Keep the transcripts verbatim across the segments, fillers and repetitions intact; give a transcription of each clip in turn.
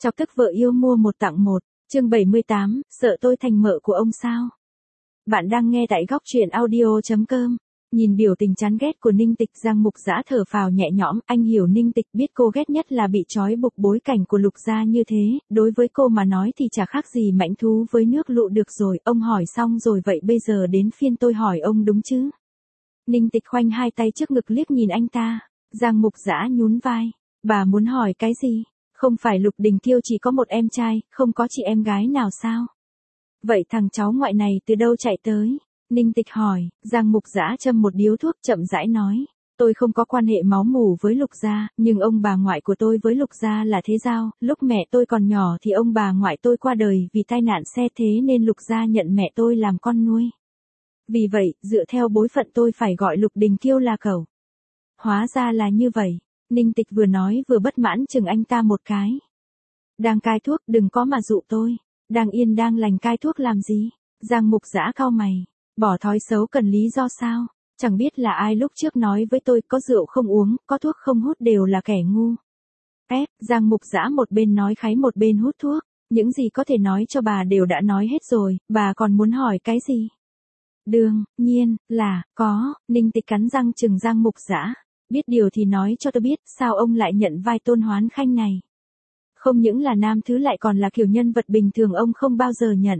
Chọc tức vợ yêu mua một tặng một, chương bảy mươi tám, sợ tôi thành mợ của ông sao? Bạn đang nghe tại góc truyện audio chấm com. Nhìn biểu tình chán ghét của Ninh Tịch, Giang Mục Dã thở phào nhẹ nhõm, anh hiểu Ninh Tịch, biết cô ghét nhất là bị trói buộc bối cảnh của Lục gia như thế, đối với cô mà nói thì chả khác gì mãnh thú với nước lụ được rồi, ông hỏi xong rồi vậy bây giờ đến phiên tôi hỏi ông đúng chứ? Ninh Tịch khoanh hai tay trước ngực liếc nhìn anh ta, Giang Mục Dã nhún vai, bà muốn hỏi cái gì? Không phải Lục Đình Kiêu chỉ có một em trai, không có chị em gái nào sao? Vậy thằng cháu ngoại này từ đâu chạy tới? Ninh Tịch hỏi, Giang Mục Dã châm một điếu thuốc chậm rãi nói, tôi không có quan hệ máu mủ với Lục gia, nhưng ông bà ngoại của tôi với Lục gia là thế giao, lúc mẹ tôi còn nhỏ thì ông bà ngoại tôi qua đời vì tai nạn xe thế nên Lục gia nhận mẹ tôi làm con nuôi. Vì vậy, dựa theo bối phận tôi phải gọi Lục Đình Kiêu là cẩu. Hóa ra là như vậy. Ninh Tịch vừa nói vừa bất mãn chừng anh ta một cái. Đang cai thuốc đừng có mà dụ tôi. Đang yên đang lành cai thuốc làm gì? Giang Mục Dã cau mày. Bỏ thói xấu cần lý do sao? Chẳng biết là ai lúc trước nói với tôi có rượu không uống, có thuốc không hút đều là kẻ ngu. Ép, Giang Mục Dã một bên nói kháy một bên hút thuốc. Những gì có thể nói cho bà đều đã nói hết rồi, bà còn muốn hỏi cái gì? Đương nhiên là có. Ninh Tịch cắn răng chừng Giang Mục Dã. Biết điều thì nói cho tôi biết, sao ông lại nhận vai Tôn Hoán Khanh này? Không những là nam thứ lại còn là kiểu nhân vật bình thường ông không bao giờ nhận.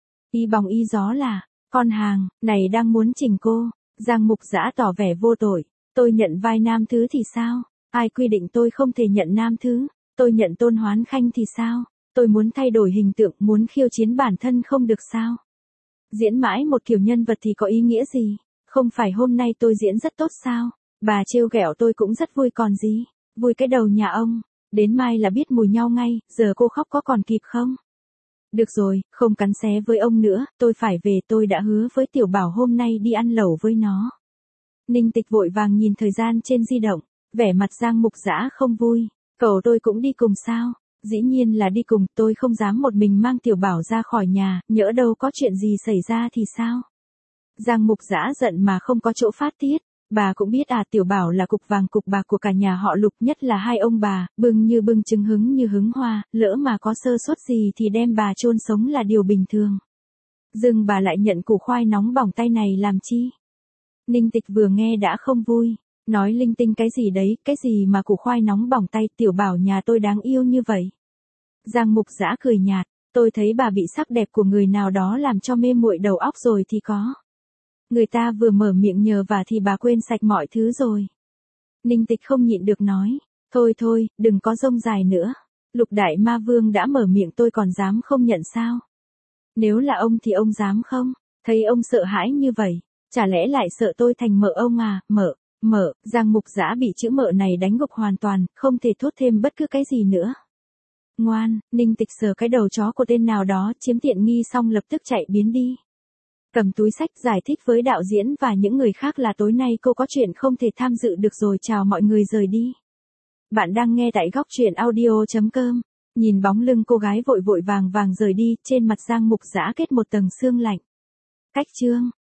Y bóng y gió là, con hàng, này đang muốn chỉnh cô. Giang Mục Dã tỏ vẻ vô tội. Tôi nhận vai nam thứ thì sao? Ai quy định tôi không thể nhận nam thứ? Tôi nhận Tôn Hoán Khanh thì sao? Tôi muốn thay đổi hình tượng, muốn khiêu chiến bản thân không được sao? Diễn mãi một kiểu nhân vật thì có ý nghĩa gì? Không phải hôm nay tôi diễn rất tốt sao? Bà trêu ghẹo tôi cũng rất vui còn gì, vui cái đầu nhà ông, đến mai là biết mùi nhau ngay, giờ cô khóc có còn kịp không? Được rồi, không cắn xé với ông nữa, tôi phải về, tôi đã hứa với Tiểu Bảo hôm nay đi ăn lẩu với nó. Ninh Tịch vội vàng nhìn thời gian trên di động, vẻ mặt Giang Mục Dã không vui, cậu tôi cũng đi cùng sao? Dĩ nhiên là đi cùng, tôi không dám một mình mang Tiểu Bảo ra khỏi nhà, nhỡ đâu có chuyện gì xảy ra thì sao? Giang Mục Dã giận mà không có chỗ phát tiết. Bà cũng biết à, Tiểu Bảo là cục vàng cục bạc của cả nhà họ Lục, nhất là hai ông bà, bưng như bưng trứng hứng như hứng hoa, lỡ mà có sơ suất gì thì đem bà chôn sống là điều bình thường. Dưng bà lại nhận củ khoai nóng bỏng tay này làm chi? Ninh Tịch vừa nghe đã không vui, nói linh tinh cái gì đấy, cái gì mà củ khoai nóng bỏng tay, Tiểu Bảo nhà tôi đáng yêu như vậy. Giang Mục Dã cười nhạt, tôi thấy bà bị sắc đẹp của người nào đó làm cho mê muội đầu óc rồi thì có. Người ta vừa mở miệng nhờ vả thì bà quên sạch mọi thứ rồi. Ninh Tịch không nhịn được nói, thôi thôi, đừng có rông dài nữa. Lục Đại Ma Vương đã mở miệng tôi còn dám không nhận sao? Nếu là ông thì ông dám không? Thấy ông sợ hãi như vậy, chả lẽ lại sợ tôi thành mợ ông à? Mợ, mợ, Giang Mục Dã bị chữ mợ này đánh gục hoàn toàn, không thể thốt thêm bất cứ cái gì nữa. Ngoan, Ninh Tịch sờ cái đầu chó của tên nào đó chiếm tiện nghi xong lập tức chạy biến đi. Cầm túi sách giải thích với đạo diễn và những người khác là tối nay cô có chuyện không thể tham dự được rồi, chào mọi người rời đi. Bạn đang nghe tại góc truyện audio chấm com. Nhìn bóng lưng cô gái vội vội vàng vàng rời đi, trên mặt Giang Mục Dã kết một tầng sương lạnh. Cách chương.